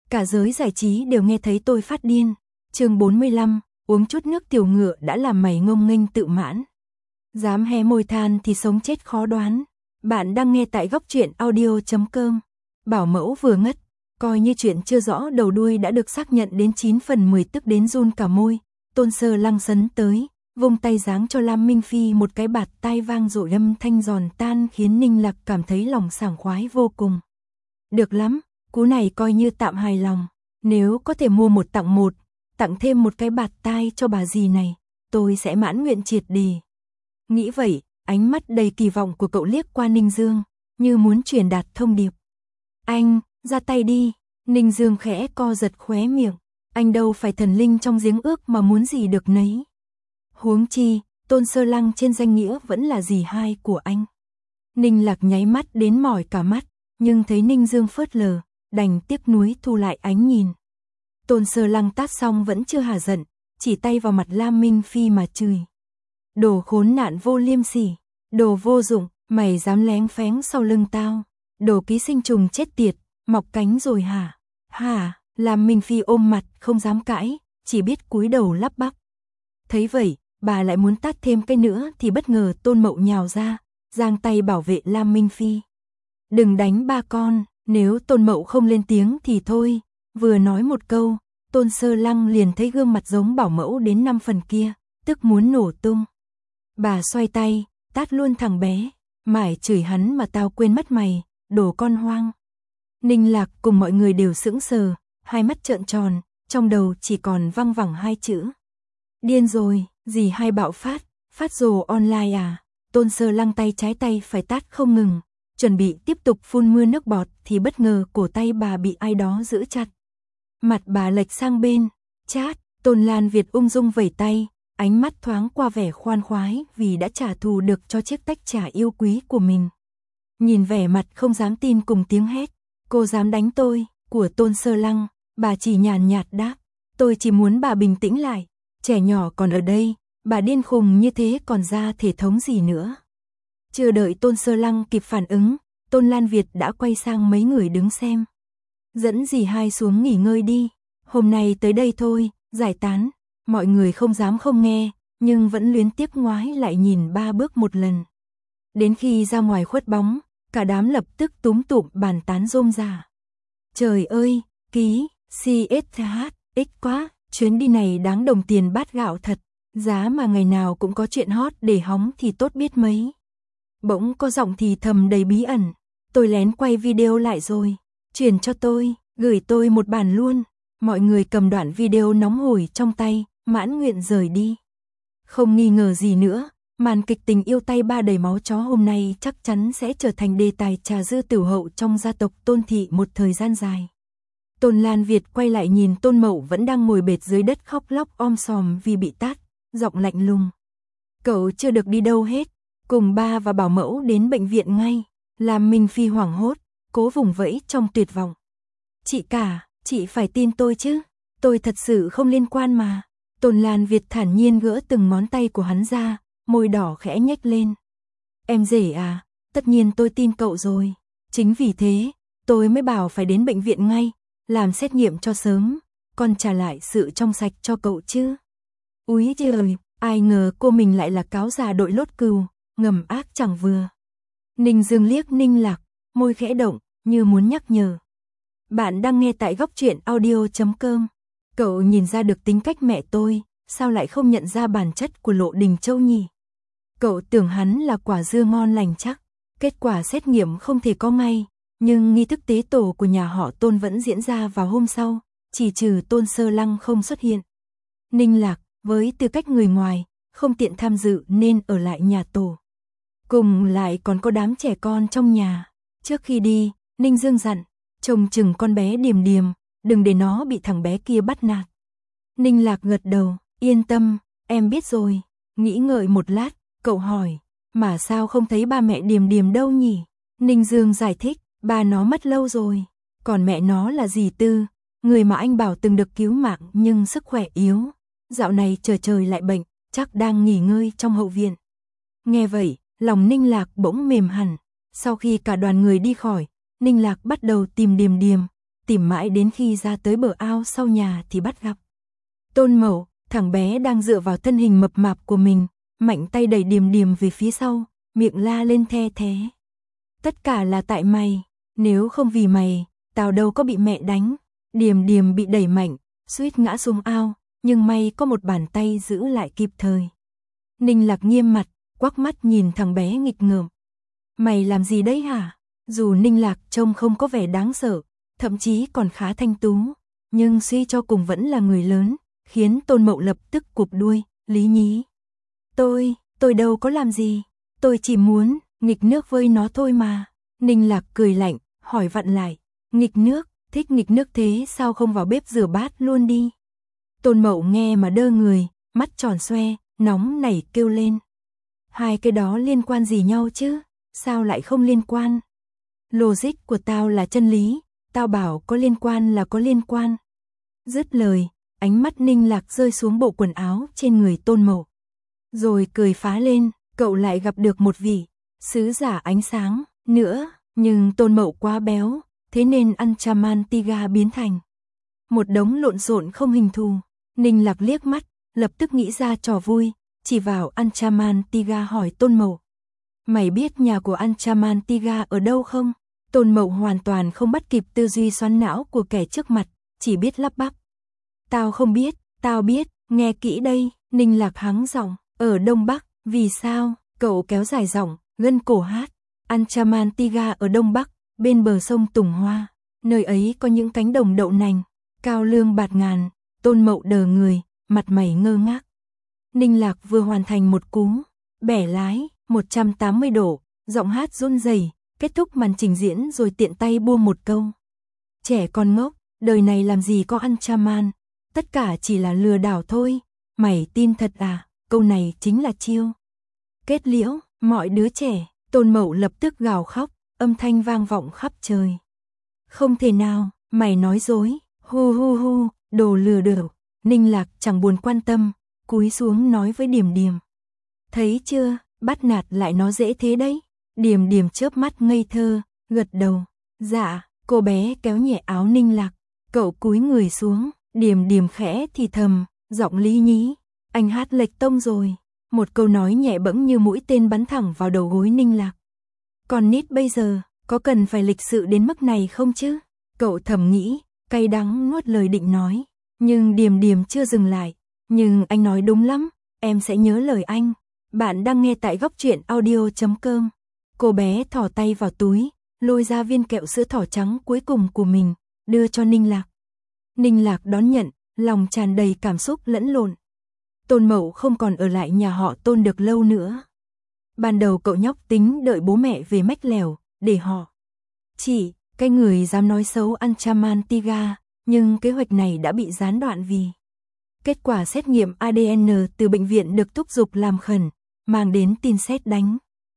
Cả giới giải trí đều nghe thấy tôi phát điên. Chương 45, uống chút nước tiểu ngựa đã làm mày ngông nghênh tự mãn. Dám hé môi than thì sống chết khó đoán. Bạn đang nghe tại góc truyện audio.com. Bảo mẫu vừa ngất, coi như chuyện chưa rõ đầu đuôi đã được xác nhận đến 9 phần 10, tức đến run cả môi. Tôn Sơ Lăng sấn tới, vung tay giáng cho Lam Minh Phi một cái bạt tai vang dội, âm thanh giòn tan khiến Ninh Lạc cảm thấy lòng sảng khoái vô cùng. Được lắm, cú này coi như tạm hài lòng. Nếu có thể mua một tặng thêm một cái bạt tai cho bà dì này, tôi sẽ mãn nguyện triệt đề. Nghĩ vậy, ánh mắt đầy kỳ vọng của cậu liếc qua Ninh Dương, như muốn truyền đạt thông điệp. Anh, ra tay đi. Ninh Dương khẽ co giật khóe miệng. Anh đâu phải thần linh trong giếng ước mà muốn gì được nấy. Huống chi, Tôn Sơ Lăng trên danh nghĩa vẫn là dì hai của anh. Ninh Lạc nháy mắt đến mỏi cả mắt, nhưng thấy Ninh Dương phớt lờ, đành tiếc nuối thu lại ánh nhìn. Tôn Sơ Lăng tát xong vẫn chưa hả giận, chỉ tay vào mặt Lam Minh Phi mà chửi. Đồ khốn nạn vô liêm sỉ, đồ vô dụng, mày dám lén phén sau lưng tao, đồ ký sinh trùng chết tiệt, mọc cánh rồi hả? Hả? Lam Minh Phi ôm mặt không dám cãi, chỉ biết cúi đầu lắp bắp. Thấy vậy, bà lại muốn tát thêm cái nữa thì bất ngờ Tôn Mậu nhào ra, giang tay bảo vệ Lam Minh Phi. Đừng đánh ba con, nếu Tôn Mậu không lên tiếng thì thôi. Vừa nói một câu, Tôn Sơ Lăng liền thấy gương mặt giống bảo mẫu đến 5 phần kia, tức muốn nổ tung. Bà xoay tay, tát luôn thằng bé, mải chửi hắn mà tao quên mất mày, đồ con hoang. Ninh Lạc cùng mọi người đều sững sờ, hai mắt trợn tròn, trong đầu chỉ còn văng vẳng hai chữ. Điên rồi, dì hai bạo phát rồ online à? Tôn Sơ Lăng tay trái tay phải tát không ngừng, chuẩn bị tiếp tục phun mưa nước bọt thì bất ngờ cổ tay bà bị ai đó giữ chặt. Mặt bà lệch sang bên, chát. Tôn Lan Việt ung dung vẩy tay, ánh mắt thoáng qua vẻ khoan khoái vì đã trả thù được cho chiếc tách trà yêu quý của mình. Nhìn vẻ mặt không dám tin cùng tiếng hét, cô dám đánh tôi, của Tôn Sơ Lăng, bà chỉ nhàn nhạt đáp, tôi chỉ muốn bà bình tĩnh lại, trẻ nhỏ còn ở đây, bà điên khùng như thế còn ra thể thống gì nữa. Chưa đợi Tôn Sơ Lăng kịp phản ứng, Tôn Lan Việt đã quay sang mấy người đứng xem. Dẫn dì hai xuống nghỉ ngơi đi, hôm nay tới đây thôi, giải tán. Mọi người không dám không nghe, nhưng vẫn luyến tiếc ngoái lại nhìn 3 bước một lần. Đến khi ra ngoài khuất bóng, cả đám lập tức túm tụm bàn tán rôm rả. Trời ơi, ký, CSH, quá, chuyến đi này đáng đồng tiền bát gạo thật, giá mà ngày nào cũng có chuyện hot để hóng thì tốt biết mấy. Bỗng có giọng thì thầm đầy bí ẩn, tôi lén quay video lại rồi, truyền cho tôi, gửi tôi một bản luôn. Mọi người cầm đoạn video nóng hổi trong tay, mãn nguyện rời đi. Không nghi ngờ gì nữa, màn kịch tình yêu tay ba đầy máu chó hôm nay chắc chắn sẽ trở thành đề tài trà dư tiểu hậu trong gia tộc Tôn thị một thời gian dài. Tôn Lan Việt quay lại nhìn Tôn Mậu vẫn đang ngồi bệt dưới đất khóc lóc om sòm vì bị tát, giọng lạnh lùng. Cậu chưa được đi đâu hết, cùng ba và bảo mẫu đến bệnh viện ngay. Lam Minh Phi hoảng hốt, cố vùng vẫy trong tuyệt vọng. Chị cả, chị phải tin tôi chứ, tôi thật sự không liên quan mà. Tôn Lan Việt thản nhiên gỡ từng ngón tay của hắn ra, môi đỏ khẽ nhếch lên. Em rể à, tất nhiên tôi tin cậu rồi. Chính vì thế, tôi mới bảo phải đến bệnh viện ngay, làm xét nghiệm cho sớm, còn trả lại sự trong sạch cho cậu chứ. Úi giời, ai ngờ cô mình lại là cáo già đội lốt cừu, ngầm ác chẳng vừa. Ninh Dương liếc Ninh Lạc, môi khẽ động, như muốn nhắc nhở. Bạn đang nghe tại góc truyện audio.com. Cậu nhìn ra được tính cách mẹ tôi, sao lại không nhận ra bản chất của Lộ Đình Châu nhỉ? Cậu tưởng hắn là quả dưa ngon lành chắc, kết quả xét nghiệm không thể có ngay, nhưng nghi thức tế tổ của nhà họ Tôn vẫn diễn ra vào hôm sau, chỉ trừ Tôn Sơ Lăng không xuất hiện. Ninh Lạc, với tư cách người ngoài, không tiện tham dự nên ở lại nhà tổ. Cùng lại còn có đám trẻ con trong nhà. Trước khi đi, Ninh Dương dặn, trông chừng con bé Điềm Điềm, đừng để nó bị thằng bé kia bắt nạt. Ninh Lạc gật đầu, yên tâm, em biết rồi. Nghĩ ngợi một lát, cậu hỏi, mà sao không thấy ba mẹ Điềm Điềm đâu nhỉ? Ninh Dương giải thích, ba nó mất lâu rồi, còn mẹ nó là dì Tư, người mà anh bảo từng được cứu mạng nhưng sức khỏe yếu. Dạo này trời lại bệnh, chắc đang nghỉ ngơi trong hậu viện. Nghe vậy, lòng Ninh Lạc bỗng mềm hẳn. Sau khi cả đoàn người đi khỏi, Ninh Lạc bắt đầu tìm Điềm Điềm, tìm mãi đến khi ra tới bờ ao sau nhà thì bắt gặp Tôn Mậu, thằng bé đang dựa vào thân hình mập mạp của mình, mạnh tay đẩy Điềm Điềm về phía sau, miệng la lên the thé. Tất cả là tại mày, nếu không vì mày, tao đâu có bị mẹ đánh. Điềm Điềm bị đẩy mạnh, suýt ngã xuống ao, nhưng may có một bàn tay giữ lại kịp thời. Ninh Lạc nghiêm mặt, quắc mắt nhìn thằng bé nghịch ngợm. Mày làm gì đấy hả? Dù Ninh Lạc trông không có vẻ đáng sợ, thậm chí còn khá thanh tú, nhưng suy cho cùng vẫn là người lớn, khiến Tôn Mậu lập tức cụp đuôi, lý nhí. Tôi đâu có làm gì, tôi chỉ muốn nghịch nước với nó thôi mà. Ninh Lạc cười lạnh, hỏi vặn lại, nghịch nước, thích nghịch nước thế sao không vào bếp rửa bát luôn đi. Tôn Mậu nghe mà đơ người, mắt tròn xoe, nóng nảy kêu lên. Hai cái đó liên quan gì nhau chứ, sao lại không liên quan? Logic của tao là chân lý, tao bảo có liên quan là có liên quan. Dứt lời, ánh mắt Ninh Lạc rơi xuống bộ quần áo trên người Tôn Mậu. Rồi cười phá lên, cậu lại gặp được một vị sứ giả ánh sáng nữa, nhưng Tôn Mậu quá béo, thế nên Anchaman Tiga biến thành một đống lộn xộn không hình thù. Ninh Lạc liếc mắt, lập tức nghĩ ra trò vui, chỉ vào Anchaman Tiga hỏi Tôn Mậu. Mày biết nhà của Anchaman Tiga ở đâu không? Tôn Mậu hoàn toàn không bắt kịp tư duy xoắn não của kẻ trước mặt, chỉ biết lắp bắp. Tao không biết, tao biết, nghe kỹ đây. Ninh Lạc hắng giọng, ở Đông Bắc. Vì sao? Cậu kéo dài giọng, gân cổ hát. Anchaman Tiga ở Đông Bắc, bên bờ sông Tùng Hoa. Nơi ấy có những cánh đồng đậu nành, cao lương bạt ngàn. Tôn Mậu đờ người, mặt mày ngơ ngác. Ninh Lạc vừa hoàn thành một cú bẻ lái 180 độ, giọng hát run rẩy, kết thúc màn trình diễn rồi tiện tay buông một câu. Trẻ con ngốc, đời này làm gì có Anchaman, tất cả chỉ là lừa đảo thôi, mày tin thật à? Câu này chính là chiêu kết liễu mọi đứa trẻ. Tôn Mậu lập tức gào khóc, âm thanh vang vọng khắp trời. Không thể nào, mày nói dối, hu hu hu, đồ lừa đảo. Ninh Lạc chẳng buồn quan tâm, cúi xuống nói với Điềm Điềm. Thấy chưa, bắt nạt lại nó dễ thế đấy. Điềm Điềm chớp mắt ngây thơ, gật đầu. Dạ, cô bé kéo nhẹ áo Ninh Lạc, cậu cúi người xuống, Điềm Điềm khẽ thì thầm, giọng lý nhí. Anh hát lệch tông rồi. Một câu nói nhẹ bẫng như mũi tên bắn thẳng vào đầu gối Ninh Lạc. Còn nít bây giờ, có cần phải lịch sự đến mức này không chứ? Cậu thầm nghĩ, cay đắng nuốt lời định nói. Nhưng Điềm Điềm chưa dừng lại. Nhưng anh nói đúng lắm, em sẽ nhớ lời anh. Bạn đang nghe tại góc truyện audio.com. Cô bé thò tay vào túi, lôi ra viên kẹo sữa thỏ trắng cuối cùng của mình, đưa cho Ninh Lạc. Ninh Lạc đón nhận, lòng tràn đầy cảm xúc lẫn lộn. Tôn Mậu không còn ở lại nhà họ Tôn được lâu nữa. Ban đầu cậu nhóc tính đợi bố mẹ về mách lèo, để họ chỉ cái người dám nói xấu Anchaman Tiga, nhưng kế hoạch này đã bị gián đoạn vì kết quả xét nghiệm ADN từ bệnh viện được thúc giục làm khẩn, mang đến tin sét đánh.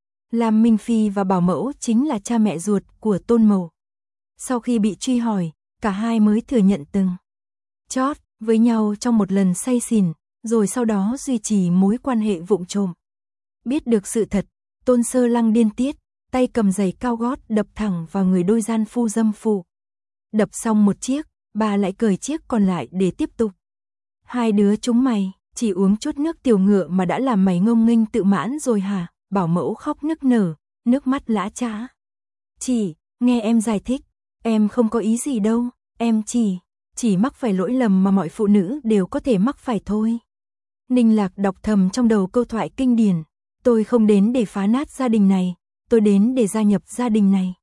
Lam Minh Phi và Bảo Mẫu chính là cha mẹ ruột của Tôn Mậu. Sau khi bị truy hỏi, cả hai mới thừa nhận từng chót với nhau trong một lần say xỉn, rồi sau đó duy trì mối quan hệ vụng trộm. Biết được sự thật, Tôn Sơ Lăng điên tiết, tay cầm giày cao gót đập thẳng vào người đôi gian phu dâm phụ. Đập xong một chiếc, bà lại cởi chiếc còn lại để tiếp tục. Hai đứa chúng mày, chỉ uống chút nước tiểu ngựa mà đã làm mày ngông nghênh tự mãn rồi hả? Bảo Mẫu khóc nức nở, nước mắt lã chã. Chị, nghe em giải thích, em không có ý gì đâu, em chỉ mắc phải lỗi lầm mà mọi phụ nữ đều có thể mắc phải thôi. Ninh Lạc đọc thầm trong đầu câu thoại kinh điển, tôi không đến để phá nát gia đình này, tôi đến để gia nhập gia đình này.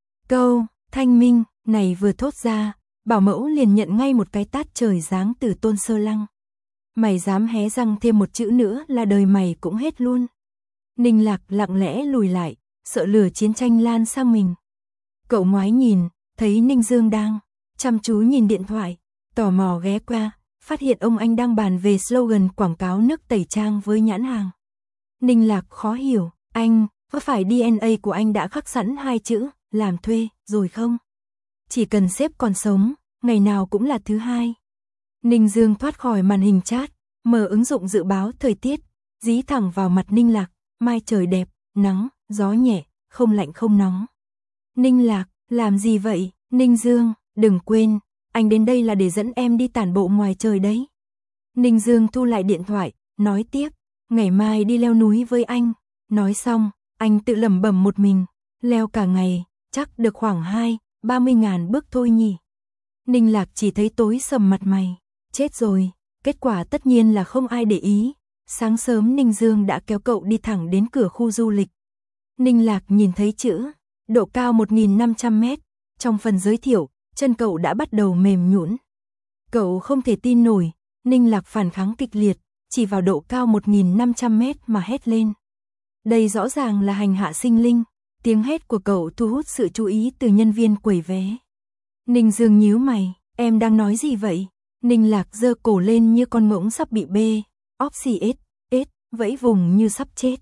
Câu thanh minh này vừa thốt ra, Bảo Mẫu liền nhận ngay một cái tát trời giáng từ Tôn Sơ Lăng. Mày dám hé răng thêm một chữ nữa là đời mày cũng hết luôn. Ninh Lạc lặng lẽ lùi lại, sợ lửa chiến tranh lan sang mình. Cậu ngoái nhìn, thấy Ninh Dương đang chăm chú nhìn điện thoại, tò mò ghé qua, phát hiện ông anh đang bàn về slogan quảng cáo nước tẩy trang với nhãn hàng. Ninh Lạc khó hiểu, anh, có phải DNA của anh đã khắc sẵn hai chữ, làm thuê, rồi không? Chỉ cần sếp còn sống, ngày nào cũng là thứ hai. Ninh Dương thoát khỏi màn hình chat, mở ứng dụng dự báo thời tiết, dí thẳng vào mặt Ninh Lạc, mai trời đẹp, nắng, gió nhẹ, không lạnh không nóng. Ninh Lạc, làm gì vậy? Ninh Dương, đừng quên, anh đến đây là để dẫn em đi tản bộ ngoài trời đấy. Ninh Dương thu lại điện thoại, nói tiếp, ngày mai đi leo núi với anh. Nói xong, anh tự lẩm bẩm một mình, leo cả ngày, chắc được khoảng 30 ngàn bước thôi nhỉ. Ninh Lạc chỉ thấy tối sầm mặt mày, chết rồi, kết quả tất nhiên là không ai để ý. Sáng sớm Ninh Dương đã kéo cậu đi thẳng đến cửa khu du lịch. Ninh Lạc nhìn thấy chữ, độ cao 1.500 mét, trong phần giới thiệu, chân cậu đã bắt đầu mềm nhũn. Cậu không thể tin nổi, Ninh Lạc phản kháng kịch liệt, chỉ vào độ cao 1.500 mét mà hét lên. Đây rõ ràng là hành hạ sinh linh, tiếng hét của cậu thu hút sự chú ý từ nhân viên quầy vé. Ninh Dương nhíu mày, em đang nói gì vậy? Ninh Lạc giơ cổ lên như con ngỗng sắp bị bê, OPCS, vẫy vùng như sắp chết.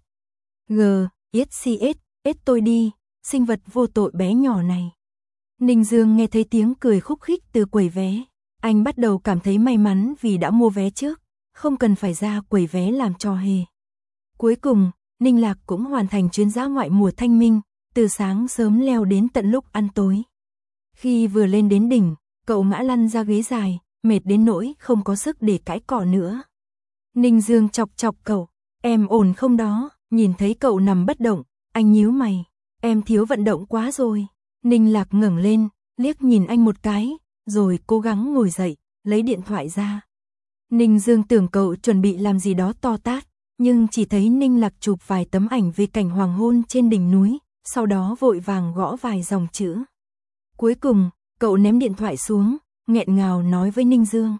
GSCS, tôi đi, sinh vật vô tội bé nhỏ này. Ninh Dương nghe thấy tiếng cười khúc khích từ quầy vé. Anh bắt đầu cảm thấy may mắn vì đã mua vé trước, không cần phải ra quầy vé làm trò hề. Cuối cùng, Ninh Lạc cũng hoàn thành chuyến dã ngoại mùa thanh minh, từ sáng sớm leo đến tận lúc ăn tối. Khi vừa lên đến đỉnh, cậu ngã lăn ra ghế dài, mệt đến nỗi không có sức để cãi cọ nữa. Ninh Dương chọc chọc cậu, em ổn không đó? Nhìn thấy cậu nằm bất động, anh nhíu mày, em thiếu vận động quá rồi. Ninh Lạc ngẩng lên, liếc nhìn anh một cái, rồi cố gắng ngồi dậy, lấy điện thoại ra. Ninh Dương tưởng cậu chuẩn bị làm gì đó to tát, nhưng chỉ thấy Ninh Lạc chụp vài tấm ảnh về cảnh hoàng hôn trên đỉnh núi, sau đó vội vàng gõ vài dòng chữ. Cuối cùng, cậu ném điện thoại xuống, nghẹn ngào nói với Ninh Dương.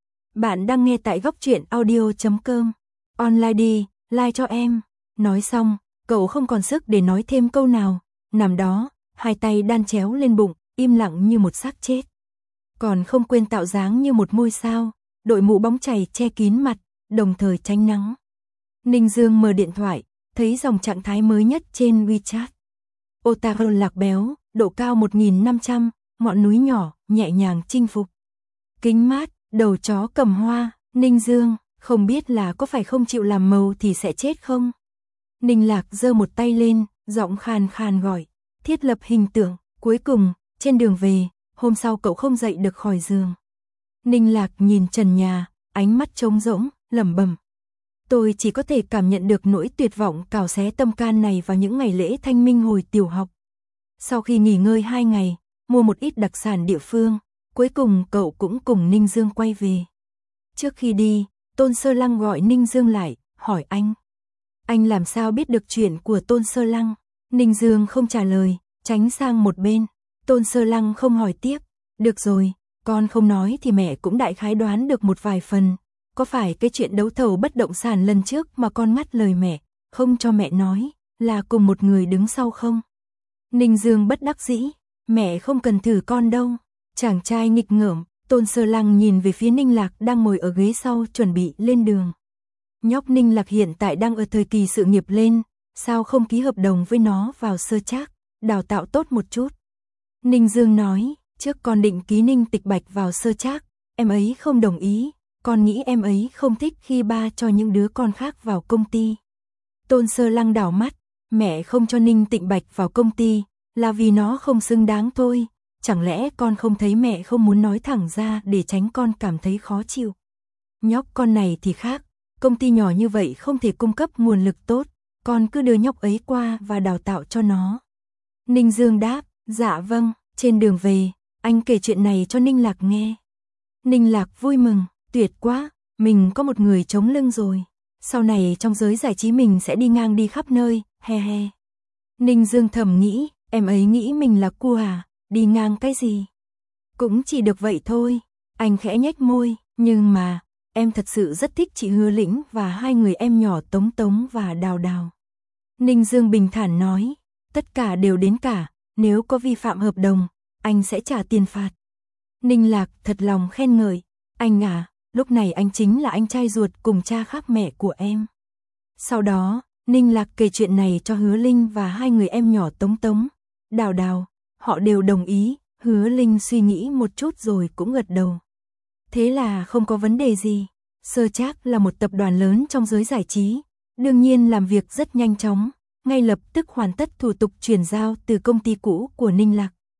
Bạn đang nghe tại Góc Truyện Audio.com. Online đi, like cho em. Nói xong, cậu không còn sức để nói thêm câu nào, nằm đó, hai tay đan chéo lên bụng, im lặng như một xác chết. Còn không quên tạo dáng như một ngôi sao, đội mũ bóng chày che kín mặt, đồng thời tránh nắng. Ninh Dương mở điện thoại, thấy dòng trạng thái mới nhất trên WeChat. Otaru lạc béo, độ cao 1.500, ngọn núi nhỏ, nhẹ nhàng chinh phục. Kính mát, đầu chó cầm hoa, Ninh Dương, không biết là có phải không chịu làm màu thì sẽ chết không? Ninh Lạc giơ một tay lên, giọng khàn khàn gọi, thiết lập hình tượng. Cuối cùng, trên đường về, hôm sau cậu không dậy được khỏi giường. Ninh Lạc nhìn trần nhà, ánh mắt trống rỗng, lẩm bẩm. Tôi chỉ có thể cảm nhận được nỗi tuyệt vọng cào xé tâm can này vào những ngày lễ thanh minh hồi tiểu học. Sau khi nghỉ ngơi 2 ngày, mua một ít đặc sản địa phương, cuối cùng cậu cũng cùng Ninh Dương quay về. Trước khi đi, Tôn Sơ Lăng gọi Ninh Dương lại, hỏi anh. Anh làm sao biết được chuyện của Tôn Sơ Lăng? Ninh Dương không trả lời, tránh sang một bên. Tôn Sơ Lăng không hỏi tiếp. Được rồi, con không nói thì mẹ cũng đại khái đoán được một vài phần. Có phải cái chuyện đấu thầu bất động sản lần trước mà con ngắt lời mẹ, không cho mẹ nói, là cùng một người đứng sau không? Ninh Dương bất đắc dĩ, mẹ không cần thử con đâu. Chàng trai nghịch ngợm, Tôn Sơ Lăng nhìn về phía Ninh Lạc đang ngồi ở ghế sau chuẩn bị lên đường. Nhóc Ninh Lạc hiện tại đang ở thời kỳ sự nghiệp lên, sao không ký hợp đồng với nó vào sơ trác, đào tạo tốt một chút. Ninh Dương nói, trước con định ký Ninh Tịch Bạch vào sơ trác, em ấy không đồng ý, con nghĩ em ấy không thích khi ba cho những đứa con khác vào công ty. Tôn Sơ Lăng đảo mắt, mẹ không cho Ninh Tịnh Bạch vào công ty, là vì nó không xứng đáng thôi, chẳng lẽ con không thấy mẹ không muốn nói thẳng ra để tránh con cảm thấy khó chịu. Nhóc con này thì khác, công ty nhỏ như vậy không thể cung cấp nguồn lực tốt, con cứ đưa nhóc ấy qua và đào tạo cho nó. Ninh Dương đáp, dạ vâng. Trên đường về, anh kể chuyện này cho Ninh Lạc nghe. Ninh Lạc vui mừng, tuyệt quá, mình có một người chống lưng rồi. Sau này trong giới giải trí mình sẽ đi ngang đi khắp nơi, he he. Ninh Dương thầm nghĩ, em ấy nghĩ mình là cua à, đi ngang cái gì? Cũng chỉ được vậy thôi. Anh khẽ nhếch môi, nhưng mà, em thật sự rất thích chị Hứa Lĩnh và hai người em nhỏ Tống Tống và Đào Đào. Ninh Dương bình thản nói, tất cả đều đến cả, nếu có vi phạm hợp đồng, anh sẽ trả tiền phạt. Ninh Lạc thật lòng khen ngợi, anh à, lúc này anh chính là anh trai ruột cùng cha khác mẹ của em. Sau đó, Ninh Lạc kể chuyện này cho Hứa Linh và hai người em nhỏ Tống Tống, Đào Đào, họ đều đồng ý, Hứa Linh suy nghĩ một chút rồi cũng gật đầu. Thế là không có vấn đề gì, Sơ Trác là một tập đoàn lớn trong giới giải trí, đương nhiên làm việc rất nhanh chóng, ngay lập tức hoàn tất thủ tục chuyển giao từ công ty cũ của Ninh Lạc.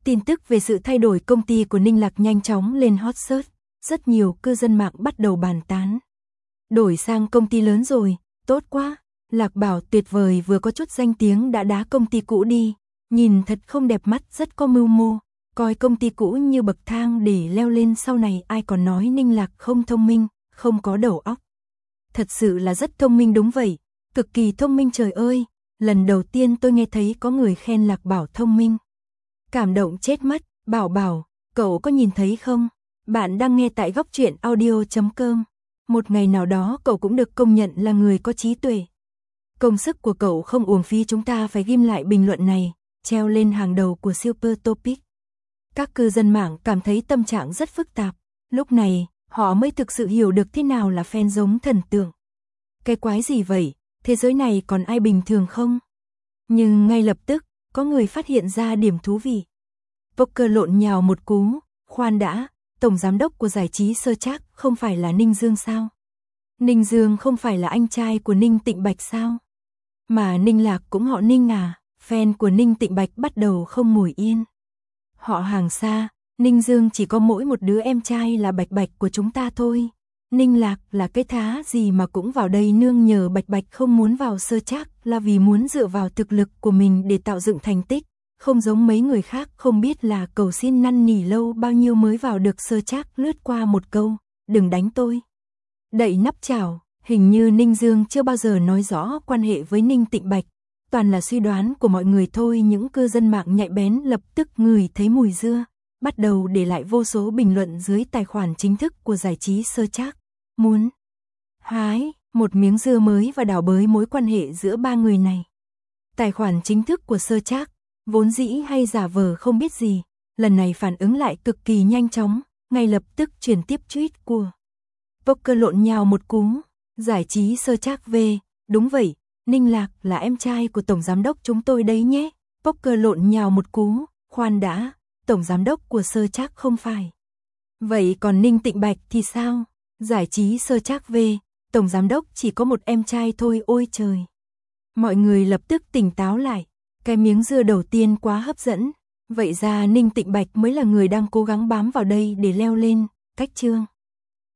Tin tức về sự thay đổi công ty của Ninh Lạc nhanh chóng lên hot search, rất nhiều cư dân mạng bắt đầu bàn tán. Đổi sang công ty lớn rồi, tốt quá, Lạc Bảo tuyệt vời, vừa có chút danh tiếng đã đá công ty cũ đi, nhìn thật không đẹp mắt, rất có mưu mô, coi công ty cũ như bậc thang để leo lên, sau này ai còn nói Ninh Lạc không thông minh, không có đầu óc. Thật sự là rất thông minh, đúng vậy, cực kỳ thông minh, trời ơi, lần đầu tiên tôi nghe thấy có người khen Lạc Bảo thông minh. Cảm động chết mất. Bảo Bảo, cậu có nhìn thấy không? Bạn đang nghe tại Góc Truyện Audio.com. Một ngày nào đó cậu cũng được công nhận là người có trí tuệ. Công sức của cậu không uổng phí, chúng ta phải ghim lại bình luận này, treo lên hàng đầu của Super Topic. Các cư dân mạng cảm thấy tâm trạng rất phức tạp. Lúc này, họ mới thực sự hiểu được thế nào là fan giống thần tượng. Cái quái gì vậy? Thế giới này còn ai bình thường không? Nhưng ngay lập tức, có người phát hiện ra điểm thú vị. Poker lộn nhào một cú, khoan đã, tổng giám đốc của giải trí Sơ Trác không phải là Ninh Dương sao? Ninh Dương không phải là anh trai của Ninh Tịnh Bạch sao? Mà Ninh Lạc cũng họ Ninh à? Fan của Ninh Tịnh Bạch bắt đầu không ngồi yên. Họ hàng xa, Ninh Dương chỉ có mỗi một đứa em trai là Bạch Bạch của chúng ta thôi. Ninh Lạc là cái thá gì mà cũng vào đây nương nhờ. Bạch Bạch không muốn vào Sơ Trác là vì muốn dựa vào thực lực của mình để tạo dựng thành tích, không giống mấy người khác không biết là cầu xin năn nỉ lâu bao nhiêu mới vào được Sơ Trác, lướt qua một câu, đừng đánh tôi. Đậy nắp chảo, hình như Ninh Dương chưa bao giờ nói rõ quan hệ với Ninh Tịnh Bạch, toàn là suy đoán của mọi người thôi. Những cư dân mạng nhạy bén lập tức ngửi thấy mùi dưa, bắt đầu để lại vô số bình luận dưới tài khoản chính thức của giải trí Sơ Trác. Muốn hái một miếng dưa mới và đào bới mối quan hệ giữa ba người này. Tài khoản chính thức của Sơ Trác, vốn dĩ hay giả vờ không biết gì, lần này phản ứng lại cực kỳ nhanh chóng, ngay lập tức chuyển tiếp tweet của Poker lộn nhào một cú, giải trí Sơ Trác về, đúng vậy, Ninh Lạc là em trai của tổng giám đốc chúng tôi đấy nhé. Poker lộn nhào một cú, khoan đã, tổng giám đốc của Sơ Trác không phải. Vậy còn Ninh Tịnh Bạch thì sao? Giải trí Sơ Trác về, tổng giám đốc chỉ có một em trai thôi, ôi trời. Mọi người lập tức tỉnh táo lại, cái miếng dưa đầu tiên quá hấp dẫn, vậy ra Ninh Tịnh Bạch mới là người đang cố gắng bám vào đây để leo lên, cách chương.